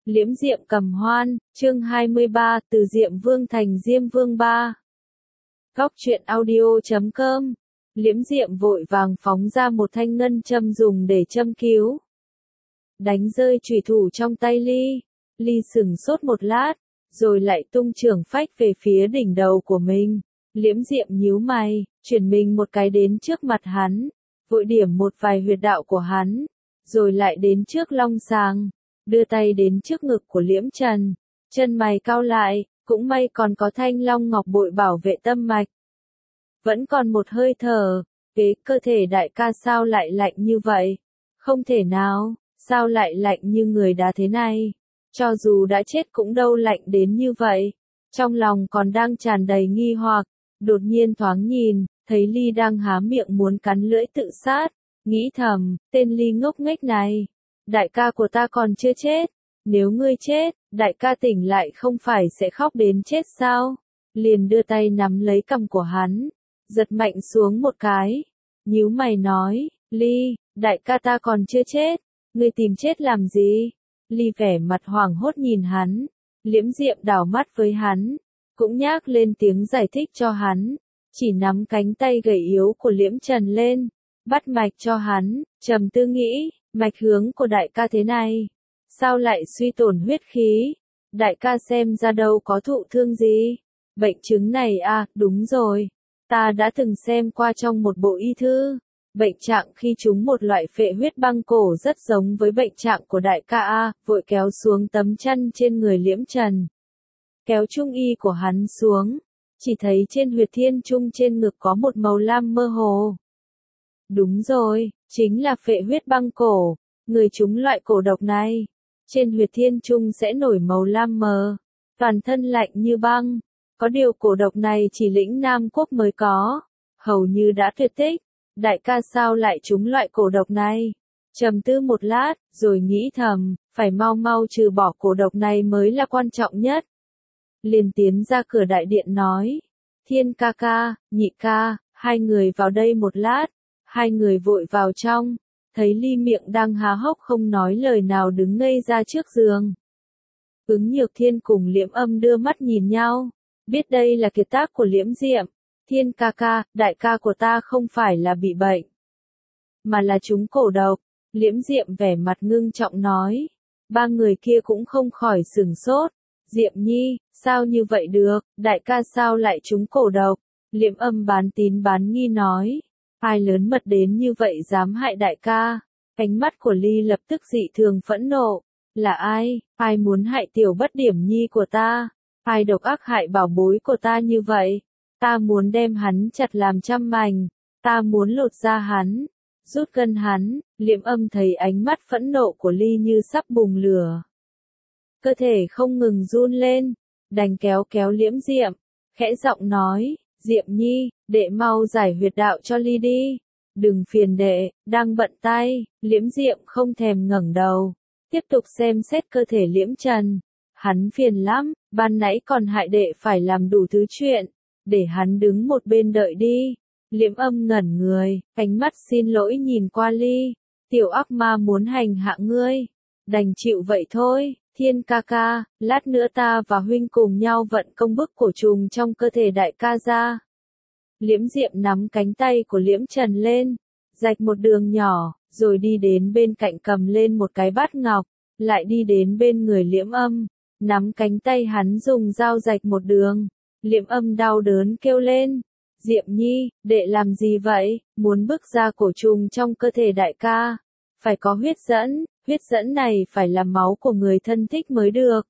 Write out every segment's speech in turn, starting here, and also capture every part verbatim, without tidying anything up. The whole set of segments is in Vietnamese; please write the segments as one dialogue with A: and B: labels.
A: Liễm Diệm Cầm Hoan, chương hai mươi ba, từ Diệm Vương thành Diêm Vương ba. Góc truyện audio chấm com. Liễm Diệm vội vàng phóng ra một thanh ngân châm dùng để châm cứu. Đánh rơi chùy thủ trong tay Ly. Ly sừng sốt một lát, rồi lại tung chưởng phách về phía đỉnh đầu của mình. Liễm Diệm nhíu mày, chuyển mình một cái đến trước mặt hắn, vội điểm một vài huyệt đạo của hắn, rồi lại đến trước long sàng, đưa tay đến trước ngực của Liễm Trần, chân mày cau lại, cũng may còn có thanh long ngọc bội bảo vệ tâm mạch. Vẫn còn một hơi thở, kế cơ thể đại ca sao lại lạnh như vậy? Không thể nào, sao lại lạnh như người đá thế này? Cho dù đã chết cũng đâu lạnh đến như vậy. Trong lòng còn đang tràn đầy nghi hoặc, đột nhiên thoáng nhìn, thấy Ly đang há miệng muốn cắn lưỡi tự sát, nghĩ thầm, tên Ly ngốc nghếch này, đại ca của ta còn chưa chết, nếu ngươi chết, đại ca tỉnh lại không phải sẽ khóc đến chết sao? Liền đưa tay nắm lấy cằm của hắn, giật mạnh xuống một cái, nhíu mày nói, Ly, đại ca ta còn chưa chết, ngươi tìm chết làm gì? Ly vẻ mặt hoảng hốt nhìn hắn, Liễm Diệm đảo mắt với hắn, cũng nhác lên tiếng giải thích cho hắn, chỉ nắm cánh tay gầy yếu của Liễm Trần lên, bắt mạch cho hắn, trầm tư nghĩ, mạch hướng của đại ca thế này, sao lại suy tổn huyết khí? Đại ca xem ra đâu có thụ thương gì? Bệnh chứng này à, đúng rồi, ta đã từng xem qua trong một bộ y thư. Bệnh trạng khi trúng một loại phệ huyết băng cổ rất giống với bệnh trạng của đại ca A, vội kéo xuống tấm chăn trên người Liễm Trần. Kéo trung y của hắn xuống, chỉ thấy trên huyệt thiên trung trên ngực có một màu lam mơ hồ. Đúng rồi, chính là phệ huyết băng cổ, người trúng loại cổ độc này. Trên huyệt thiên trung sẽ nổi màu lam mờ, toàn thân lạnh như băng. Có điều cổ độc này chỉ lĩnh Nam Quốc mới có, hầu như đã tuyệt tích. Đại ca sao lại trúng loại cổ độc này? Trầm tư một lát, rồi nghĩ thầm, phải mau mau trừ bỏ cổ độc này mới là quan trọng nhất. Liền tiến ra cửa đại điện nói, Thiên ca ca, Nhị ca, hai người vào đây một lát. Hai người vội vào trong, thấy Ly miệng đang há hốc không nói lời nào đứng ngây ra trước giường. Ứng Nhược Thiên cùng Liễm Âm đưa mắt nhìn nhau, biết đây là kiệt tác của Liễm Diệm. Thiên ca ca, đại ca của ta không phải là bị bệnh, mà là trúng cổ độc. Liễm Diệm vẻ mặt ngưng trọng nói. Ba người kia cũng không khỏi sửng sốt. Diệm Nhi, sao như vậy được, đại ca sao lại trúng cổ độc? Liễm Âm bán tín bán nghi nói. Ai lớn mật đến như vậy dám hại đại ca? Ánh mắt của Ly lập tức dị thường phẫn nộ. Là ai? Ai muốn hại tiểu bất điểm nhi của ta? Ai độc ác hại bảo bối của ta như vậy? Ta muốn đem hắn chặt làm trăm mảnh, ta muốn lột da hắn, rút gân hắn. Liễm Âm thấy ánh mắt phẫn nộ của Ly như sắp bùng lửa, cơ thể không ngừng run lên, đành kéo kéo Liễm Diệm, khẽ giọng nói, Diệm Nhi, đệ mau giải huyệt đạo cho Ly đi, đừng phiền đệ, đang bận tay. Liễm Diệm không thèm ngẩng đầu, tiếp tục xem xét cơ thể Liễm Trần, hắn phiền lắm, ban nãy còn hại đệ phải làm đủ thứ chuyện. Để hắn đứng một bên đợi đi. Liễm Âm ngẩn người, ánh mắt xin lỗi nhìn qua Ly. Tiểu ác ma muốn hành hạ ngươi, đành chịu vậy thôi. Thiên ca ca, lát nữa ta và huynh cùng nhau vận công bức cổ trùng trong cơ thể đại ca ra. Liễm Diệm nắm cánh tay của Liễm Trần lên, rạch một đường nhỏ, rồi đi đến bên cạnh cầm lên một cái bát ngọc, lại đi đến bên người Liễm Âm, nắm cánh tay hắn dùng dao rạch một đường. Liễm Âm đau đớn kêu lên, Diệm Nhi, đệ làm gì vậy? Muốn bức ra cổ trùng trong cơ thể đại ca, phải có huyết dẫn, huyết dẫn này phải là máu của người thân thích mới được.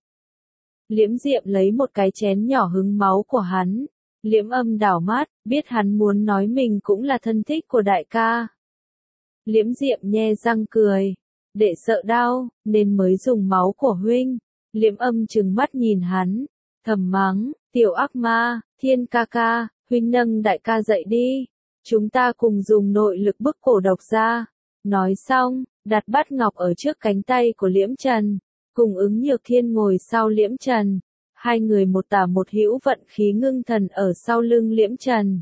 A: Liễm Diệm lấy một cái chén nhỏ hứng máu của hắn. Liễm Âm đảo mắt, biết hắn muốn nói mình cũng là thân thích của đại ca. Liễm Diệm nhe răng cười, đệ sợ đau, nên mới dùng máu của huynh. Liễm Âm trừng mắt nhìn hắn, thầm mắng, tiểu ác ma, Thiên ca ca, huynh nâng đại ca dậy đi, chúng ta cùng dùng nội lực bức cổ độc ra. Nói xong, đặt bát ngọc ở trước cánh tay của Liễm Trần, cùng Ứng Nhược Thiên ngồi sau Liễm Trần, hai người một tả một hữu vận khí ngưng thần ở sau lưng Liễm Trần.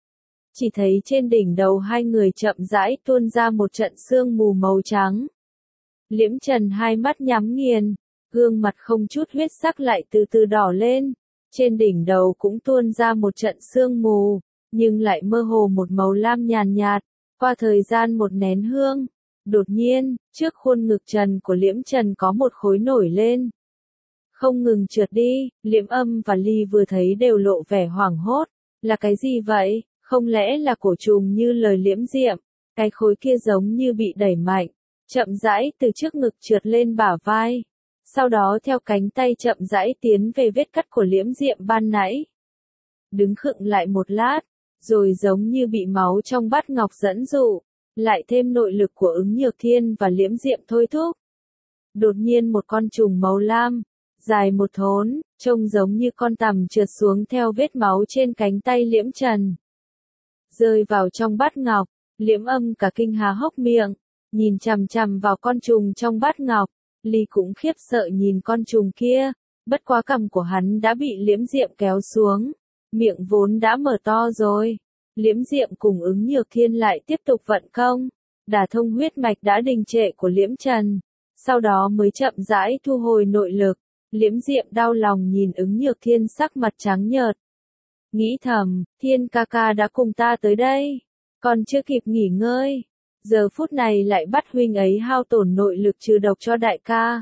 A: Chỉ thấy trên đỉnh đầu hai người chậm rãi tuôn ra một trận sương mù màu trắng. Liễm Trần hai mắt nhắm nghiền, gương mặt không chút huyết sắc lại từ từ đỏ lên, trên đỉnh đầu cũng tuôn ra một trận sương mù, nhưng lại mơ hồ một màu lam nhàn nhạt, qua thời gian một nén hương. Đột nhiên, trước khuôn ngực trần của Liễm Trần có một khối nổi lên. Không ngừng trượt đi, Liễm Âm và Ly vừa thấy đều lộ vẻ hoảng hốt. Là cái gì vậy? Không lẽ là cổ trùng như lời Liễm Diệm? Cái khối kia giống như bị đẩy mạnh, chậm rãi từ trước ngực trượt lên bả vai. Sau đó theo cánh tay chậm rãi tiến về vết cắt của Liễm Diệm ban nãy. Đứng khựng lại một lát, rồi giống như bị máu trong bát ngọc dẫn dụ, lại thêm nội lực của Ứng Nhược Thiên và Liễm Diệm thôi thúc. Đột nhiên một con trùng màu lam, dài một thốn, trông giống như con tằm trượt xuống theo vết máu trên cánh tay Liễm Trần. Rơi vào trong bát ngọc, Liễm Âm cả kinh há hốc miệng, nhìn chằm chằm vào con trùng trong bát ngọc. Ly cũng khiếp sợ nhìn con trùng kia, bất quá cằm của hắn đã bị Liễm Diệm kéo xuống, miệng vốn đã mở to rồi. Liễm Diệm cùng Ứng Nhược Thiên lại tiếp tục vận công, đả thông huyết mạch đã đình trệ của Liễm Trần, sau đó mới chậm rãi thu hồi nội lực. Liễm Diệm đau lòng nhìn Ứng Nhược Thiên sắc mặt trắng nhợt. Nghĩ thầm, Thiên ca ca đã cùng ta tới đây, còn chưa kịp nghỉ ngơi. Giờ phút này lại bắt huynh ấy hao tổn nội lực trừ độc cho đại ca.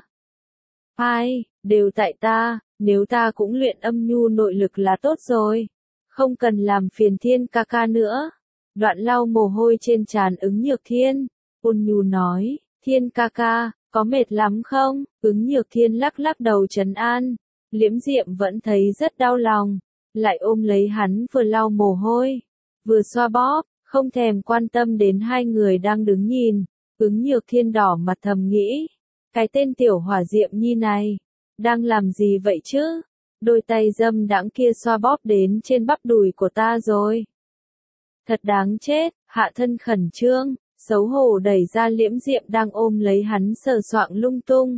A: Ai, đều tại ta, nếu ta cũng luyện âm nhu nội lực là tốt rồi. Không cần làm phiền Thiên ca ca nữa. Đoạn lau mồ hôi trên trán Ứng Nhược Thiên, ôn nhu nói, Thiên ca ca, có mệt lắm không? Ứng Nhược Thiên lắc lắc đầu trấn an. Liễm Diệm vẫn thấy rất đau lòng, lại ôm lấy hắn vừa lau mồ hôi, vừa xoa bóp. Không thèm quan tâm đến hai người đang đứng nhìn, Ứng Nhược Thiên đỏ mặt thầm nghĩ, cái tên tiểu hỏa Diệm nhi này, đang làm gì vậy chứ? Đôi tay dâm đãng kia xoa bóp đến trên bắp đùi của ta rồi. Thật đáng chết, hạ thân khẩn trương, xấu hổ đẩy ra Liễm Diệm đang ôm lấy hắn sờ soạng lung tung.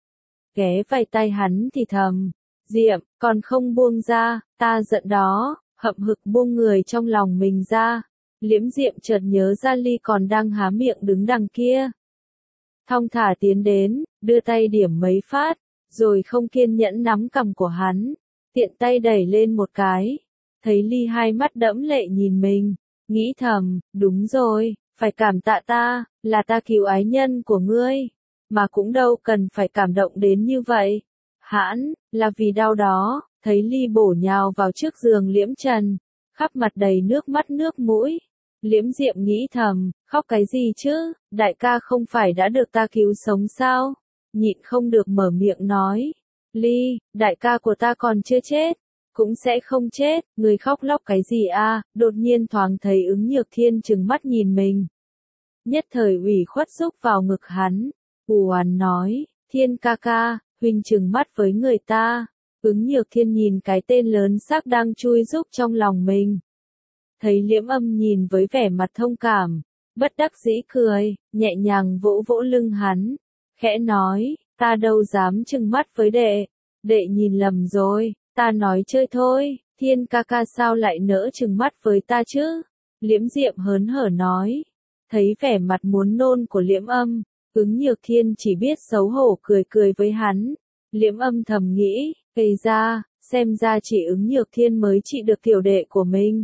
A: Ghé vai tay hắn thì thầm, Diệm, còn không buông ra, ta giận đó, hậm hực buông người trong lòng mình ra. Liễm Diệm chợt nhớ ra Ly còn đang há miệng đứng đằng kia. Thong thả tiến đến, đưa tay điểm mấy phát, rồi không kiên nhẫn nắm cằm của hắn, tiện tay đẩy lên một cái. Thấy Ly hai mắt đẫm lệ nhìn mình, nghĩ thầm, đúng rồi, phải cảm tạ ta, là ta cứu ái nhân của ngươi, mà cũng đâu cần phải cảm động đến như vậy. Hãn, là vì đau đó, thấy Ly bổ nhào vào trước giường Liễm Trần, khắp mặt đầy nước mắt nước mũi. Liễm Diệm nghĩ thầm, khóc cái gì chứ, đại ca không phải đã được ta cứu sống sao? Nhịn không được mở miệng nói, Ly, đại ca của ta còn chưa chết, cũng sẽ không chết, người khóc lóc cái gì à? Đột nhiên thoáng thấy Ứng Nhược Thiên trừng mắt nhìn mình. Nhất thời ủy khuất rúc vào ngực hắn, u oán nói, Thiên ca ca, huynh trừng mắt với người ta. Ứng Nhược Thiên nhìn cái tên lớn xác đang chui rúc trong lòng mình. Thấy Liễm Âm nhìn với vẻ mặt thông cảm, bất đắc dĩ cười, nhẹ nhàng vỗ vỗ lưng hắn, khẽ nói, ta đâu dám trừng mắt với đệ, đệ nhìn lầm rồi, ta nói chơi thôi, Thiên ca ca sao lại nỡ trừng mắt với ta chứ? Liễm Diệm hớn hở nói, thấy vẻ mặt muốn nôn của Liễm Âm, Ứng Nhược Thiên chỉ biết xấu hổ cười cười với hắn. Liễm Âm thầm nghĩ, gây ra, xem ra chỉ Ứng Nhược Thiên mới trị được tiểu đệ của mình.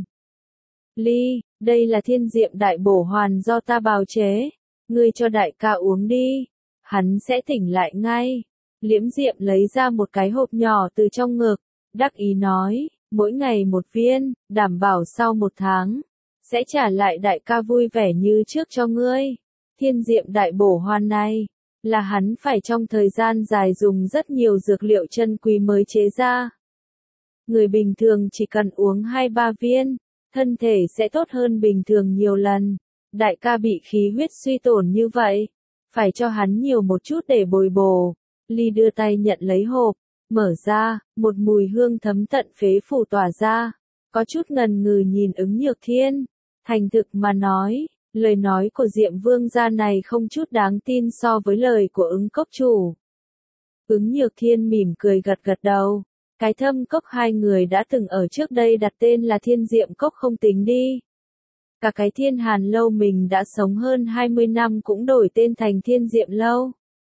A: Ly, đây là Thiên Diệm đại bổ hoàn do ta bào chế, ngươi cho đại ca uống đi, hắn sẽ tỉnh lại ngay. Liễm Diệm lấy ra một cái hộp nhỏ từ trong ngực, đắc ý nói, mỗi ngày một viên, đảm bảo sau một tháng, sẽ trả lại đại ca vui vẻ như trước cho ngươi. Thiên Diệm đại bổ hoàn này, là hắn phải trong thời gian dài dùng rất nhiều dược liệu chân quý mới chế ra. Người bình thường chỉ cần uống hai ba viên, thân thể sẽ tốt hơn bình thường nhiều lần. Đại ca bị khí huyết suy tổn như vậy, phải cho hắn nhiều một chút để bồi bổ. Ly đưa tay nhận lấy hộp, mở ra, một mùi hương thấm tận phế phủ tỏa ra, có chút ngần ngừ nhìn Ứng Nhược Thiên. Thành thực mà nói, lời nói của Diệm Vương gia này không chút đáng tin so với lời của Ứng cốc chủ. Ứng Nhược Thiên mỉm cười gật gật đầu. Cái thâm cốc hai người đã từng ở trước đây đặt tên là Thiên Diệm Cốc không tính đi. Cả cái Thiên Hàn Lâu mình đã sống hơn hai mươi năm cũng đổi tên thành Thiên Diệm Lâu.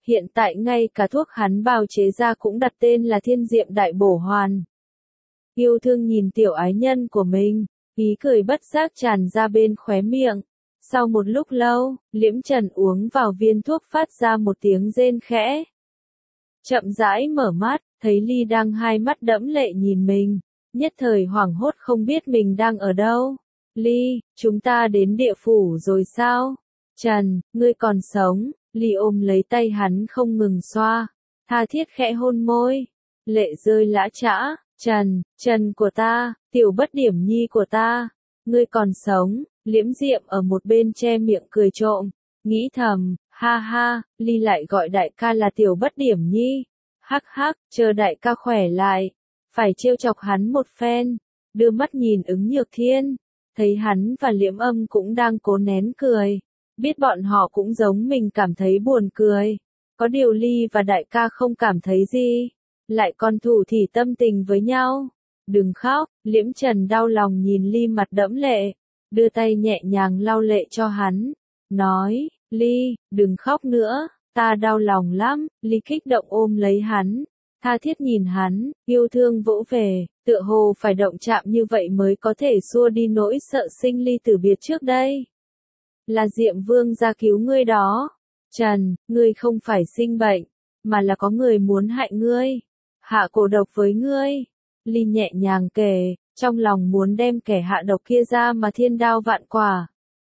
A: Hiện tại ngay cả thuốc hắn bào chế ra cũng đặt tên là Thiên Diệm Đại Bổ Hoàn. Yêu thương nhìn tiểu ái nhân của mình, ý cười bất giác tràn ra bên khóe miệng. Sau một lúc lâu, Liễm Trần uống vào viên thuốc phát ra một tiếng rên khẽ. Chậm rãi mở mắt, thấy Ly đang hai mắt đẫm lệ nhìn mình, nhất thời hoảng hốt không biết mình đang ở đâu. Ly, chúng ta đến địa phủ rồi sao? Trần, ngươi còn sống. Ly ôm lấy tay hắn không ngừng xoa, tha thiết khẽ hôn môi, lệ rơi lã chã. Trần, Trần của ta, tiểu bất điểm nhi của ta, ngươi còn sống. Liễm Diệm ở một bên che miệng cười trộm, nghĩ thầm, ha ha, Ly lại gọi đại ca là tiểu bất điểm nhi. Hắc hắc, chờ đại ca khỏe lại, phải trêu chọc hắn một phen. Đưa mắt nhìn Ứng Nhược Thiên, thấy hắn và Liễm Âm cũng đang cố nén cười, biết bọn họ cũng giống mình cảm thấy buồn cười. Có điều Ly và đại ca không cảm thấy gì, lại còn thủ thỉ tâm tình với nhau. Đừng khóc, Liễm Trần đau lòng nhìn Ly mặt đẫm lệ, đưa tay nhẹ nhàng lau lệ cho hắn, nói, Ly, đừng khóc nữa, ta đau lòng lắm. Ly kích động ôm lấy hắn, tha thiết nhìn hắn, yêu thương vỗ về, tựa hồ phải động chạm như vậy mới có thể xua đi nỗi sợ sinh ly tử biệt trước đây. Là Diệm Vương ra cứu ngươi đó. Trần, ngươi không phải sinh bệnh, mà là có người muốn hại ngươi, hạ cổ độc với ngươi. Ly nhẹ nhàng kể, trong lòng muốn đem kẻ hạ độc kia ra mà thiên đao vạn quả.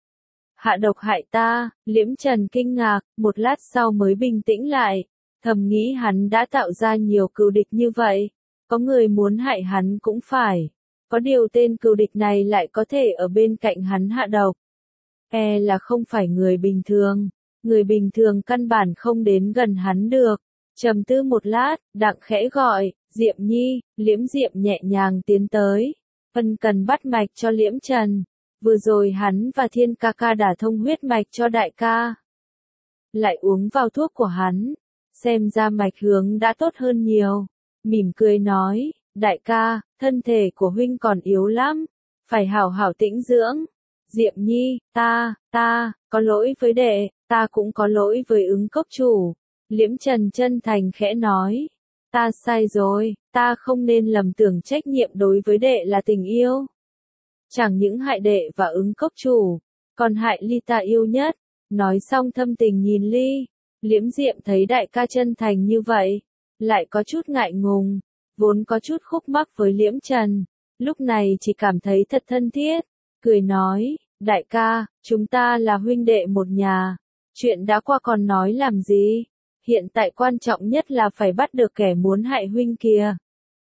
A: Hạ độc hại ta. Liễm Trần kinh ngạc, một lát sau mới bình tĩnh lại, thầm nghĩ hắn đã tạo ra nhiều cừu địch như vậy, có người muốn hại hắn cũng phải, có điều tên cừu địch này lại có thể ở bên cạnh hắn hạ độc. E là không phải người bình thường, người bình thường căn bản không đến gần hắn được. Trầm tư một lát, Đặng khẽ gọi, Diệm Nhi. Liễm Diệm nhẹ nhàng tiến tới, ân cần bắt mạch cho Liễm Trần. Vừa rồi hắn và Thiên ca ca đả thông huyết mạch cho đại ca, lại uống vào thuốc của hắn, xem ra mạch hướng đã tốt hơn nhiều. Mỉm cười nói, đại ca, thân thể của huynh còn yếu lắm, phải hảo hảo tĩnh dưỡng. Diệm Nhi, ta, ta, có lỗi với đệ, ta cũng có lỗi với Ứng cốc chủ. Liễm Trần chân thành khẽ nói, ta sai rồi, ta không nên lầm tưởng trách nhiệm đối với đệ là tình yêu. Chẳng những hại đệ và Ứng cốc chủ, còn hại Ly ta yêu nhất. Nói xong thâm tình nhìn Ly, Liễm Diệm thấy đại ca chân thành như vậy, lại có chút ngại ngùng, vốn có chút khúc mắc với Liễm Trần, lúc này chỉ cảm thấy thật thân thiết, cười nói, đại ca, chúng ta là huynh đệ một nhà, chuyện đã qua còn nói làm gì, hiện tại quan trọng nhất là phải bắt được kẻ muốn hại huynh kia.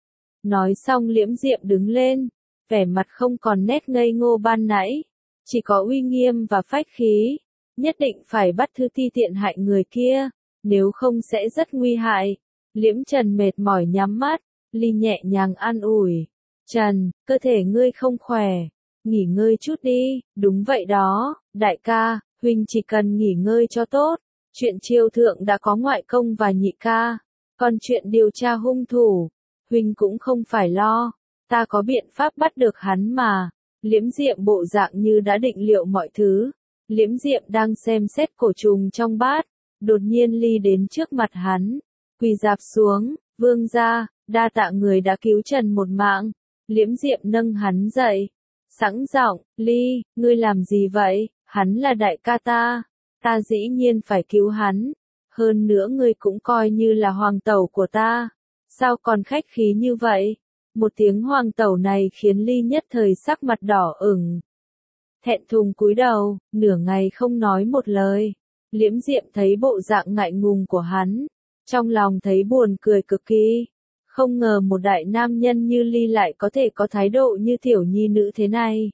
A: Nói xong Liễm Diệm đứng lên, vẻ mặt không còn nét ngây ngô ban nãy, chỉ có uy nghiêm và phách khí, nhất định phải bắt Thư Ti tiện hại người kia, nếu không sẽ rất nguy hại. Liễm Trần mệt mỏi nhắm mắt, Ly nhẹ nhàng an ủi, Trần, cơ thể ngươi không khỏe, nghỉ ngơi chút đi. Đúng vậy đó, đại ca, huynh chỉ cần nghỉ ngơi cho tốt, chuyện triều thượng đã có ngoại công và nhị ca, còn chuyện điều tra hung thủ, huynh cũng không phải lo, ta có biện pháp bắt được hắn mà. Liễm Diệm bộ dạng như đã định liệu mọi thứ. Liễm Diệm đang xem xét cổ trùng trong bát, đột nhiên Ly đến trước mặt hắn, quỳ rạp xuống, vương gia, đa tạ người đã cứu Trần một mạng. Liễm Diệm nâng hắn dậy, sẵn giọng, Ly, ngươi làm gì vậy, hắn là đại ca ta, ta dĩ nhiên phải cứu hắn, hơn nữa ngươi cũng coi như là hoàng tẩu của ta, sao còn khách khí như vậy? Một tiếng hoàng tẩu này khiến Ly nhất thời sắc mặt đỏ ửng, thẹn thùng cúi đầu, nửa ngày không nói một lời. Liễm Diệm thấy bộ dạng ngại ngùng của hắn, trong lòng thấy buồn cười cực kỳ, không ngờ một đại nam nhân như Ly lại có thể có thái độ như tiểu nhi nữ thế này.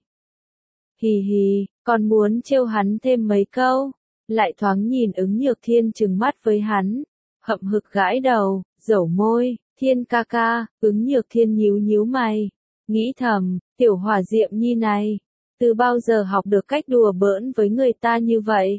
A: Hì hì, còn muốn trêu hắn thêm mấy câu, lại thoáng nhìn Ứng Nhược Thiên trừng mắt với hắn, hậm hực gãi đầu, dẩu môi, Thiên ca ca. Ứng Nhược Thiên nhíu nhíu mày, nghĩ thầm, tiểu hỏa Diệm Nhi này, từ bao giờ học được cách đùa bỡn với người ta như vậy?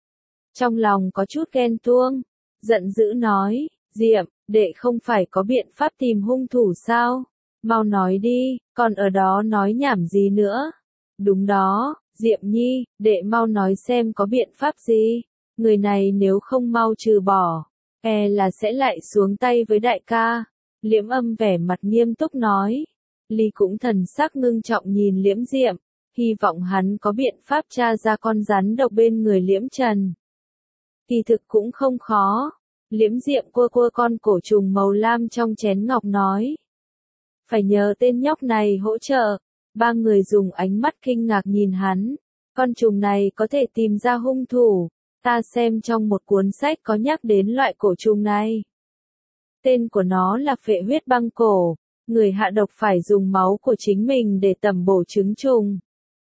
A: Trong lòng có chút ghen tuông, giận dữ nói, Diệm, đệ không phải có biện pháp tìm hung thủ sao? Mau nói đi, còn ở đó nói nhảm gì nữa? Đúng đó, Diệm Nhi, đệ mau nói xem có biện pháp gì? Người này nếu không mau trừ bỏ, e là sẽ lại xuống tay với đại ca. Liễm Âm vẻ mặt nghiêm túc nói. Ly cũng thần sắc ngưng trọng nhìn Liễm Diệm, hy vọng hắn có biện pháp tra ra con rắn độc bên người Liễm Trần. Kỳ thực cũng không khó. Liễm Diệm cua cua con cổ trùng màu lam trong chén ngọc nói. Phải nhờ tên nhóc này hỗ trợ. Ba người dùng ánh mắt kinh ngạc nhìn hắn. Con trùng này có thể tìm ra hung thủ. Ta xem trong một cuốn sách có nhắc đến loại cổ trùng này. Tên của nó là phệ huyết băng cổ. Người hạ độc phải dùng máu của chính mình để tẩm bổ trứng trùng.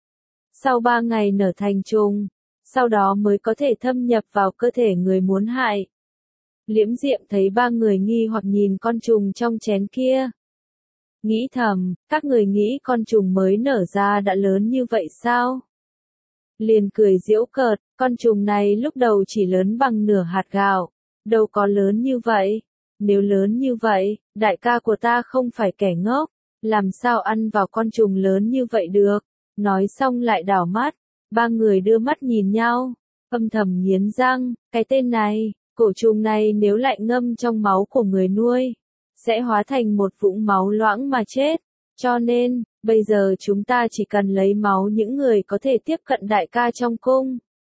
A: Sau ba ngày nở thành trùng, sau đó mới có thể thâm nhập vào cơ thể người muốn hại. Liễm Diệm thấy ba người nghi hoặc nhìn con trùng trong chén kia. Nghĩ thầm, các người nghĩ con trùng mới nở ra đã lớn như vậy sao? Liền cười giễu cợt, con trùng này lúc đầu chỉ lớn bằng nửa hạt gạo, đâu có lớn như vậy. Nếu lớn như vậy, đại ca của ta không phải kẻ ngốc, làm sao ăn vào con trùng lớn như vậy được? Nói xong lại đảo mắt, ba người đưa mắt nhìn nhau, âm thầm nghiến răng, cái tên này, cổ trùng này nếu lại ngâm trong máu của người nuôi, sẽ hóa thành một vũng máu loãng mà chết. Cho nên, bây giờ chúng ta chỉ cần lấy máu những người có thể tiếp cận đại ca trong cung.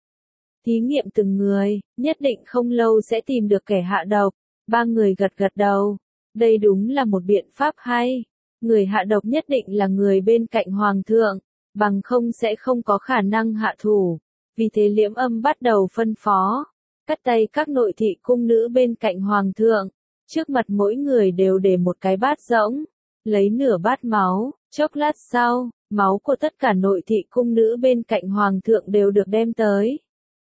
A: Thí nghiệm từng người, nhất định không lâu sẽ tìm được kẻ hạ độc. Ba người gật gật đầu. Đây đúng là một biện pháp hay. Người hạ độc nhất định là người bên cạnh hoàng thượng, bằng không sẽ không có khả năng hạ thủ. Vì thế Liễm Âm bắt đầu phân phó, cắt tay các nội thị cung nữ bên cạnh hoàng thượng. Trước mặt mỗi người đều để một cái bát rỗng, lấy nửa bát máu. Chốc lát sau, máu của tất cả nội thị cung nữ bên cạnh hoàng thượng đều được đem tới.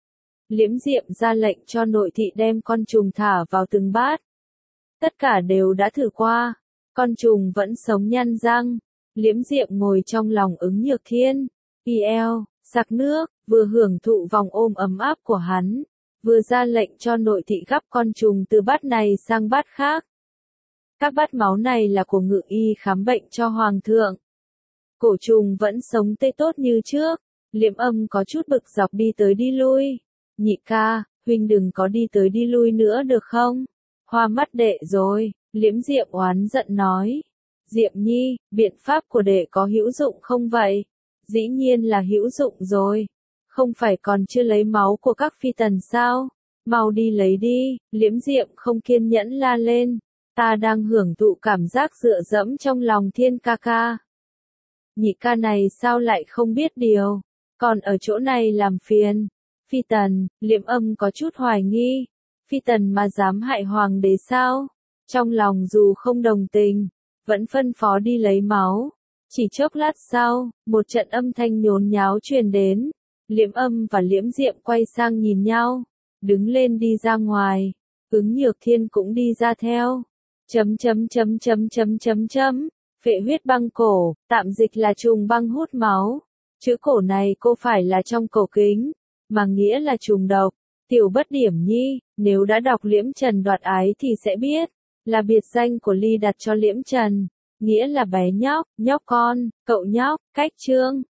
A: Liễm Diệm ra lệnh cho nội thị đem con trùng thả vào từng bát. Tất cả đều đã thử qua, con trùng vẫn sống nhăn răng. Liễm Diệm ngồi trong lòng ứng nhược thiên, y eo, sặc nước, vừa hưởng thụ vòng ôm ấm áp của hắn, vừa ra lệnh cho nội thị gắp con trùng từ bát này sang bát khác. Các bát máu này là của ngự y khám bệnh cho hoàng thượng. Cổ trùng vẫn sống tê tốt như trước. Liễm Âm có chút bực dọc đi tới đi lui. Nhị ca, huynh đừng có đi tới đi lui nữa được không? Hoa mắt đệ rồi, Liễm Diệm oán giận nói. Diệm nhi, biện pháp của đệ có hữu dụng không vậy? Dĩ nhiên là hữu dụng rồi. Không phải còn chưa lấy máu của các phi tần sao? Mau đi lấy đi, Liễm Diệm không kiên nhẫn la lên. Ta đang hưởng thụ cảm giác dựa dẫm trong lòng Thiên ca ca. Nhị ca này sao lại không biết điều, còn ở chỗ này làm phiền. Phi tần, Liễm Âm có chút hoài nghi. Phi tần mà dám hại hoàng đế sao? Trong lòng dù không đồng tình, vẫn phân phó đi lấy máu. Chỉ chốc lát sau, một trận âm thanh nhốn nháo truyền đến. Liễm Âm và Liễm Diệm quay sang nhìn nhau, đứng lên đi ra ngoài. Ứng Nhược Thiên cũng đi ra theo. Chấm chấm chấm chấm chấm chấm chấm. Phệ huyết băng cổ, tạm dịch là trùng băng hút máu. Chữ cổ này cô phải là trong cổ kính, mà nghĩa là trùng độc. Tiểu Bất Điểm nhi, nếu đã đọc Liễm Trần Đoạt Ái thì sẽ biết, là biệt danh của Ly đặt cho Liễm Trần, nghĩa là bé nhóc, nhóc con, cậu nhóc, cách chương.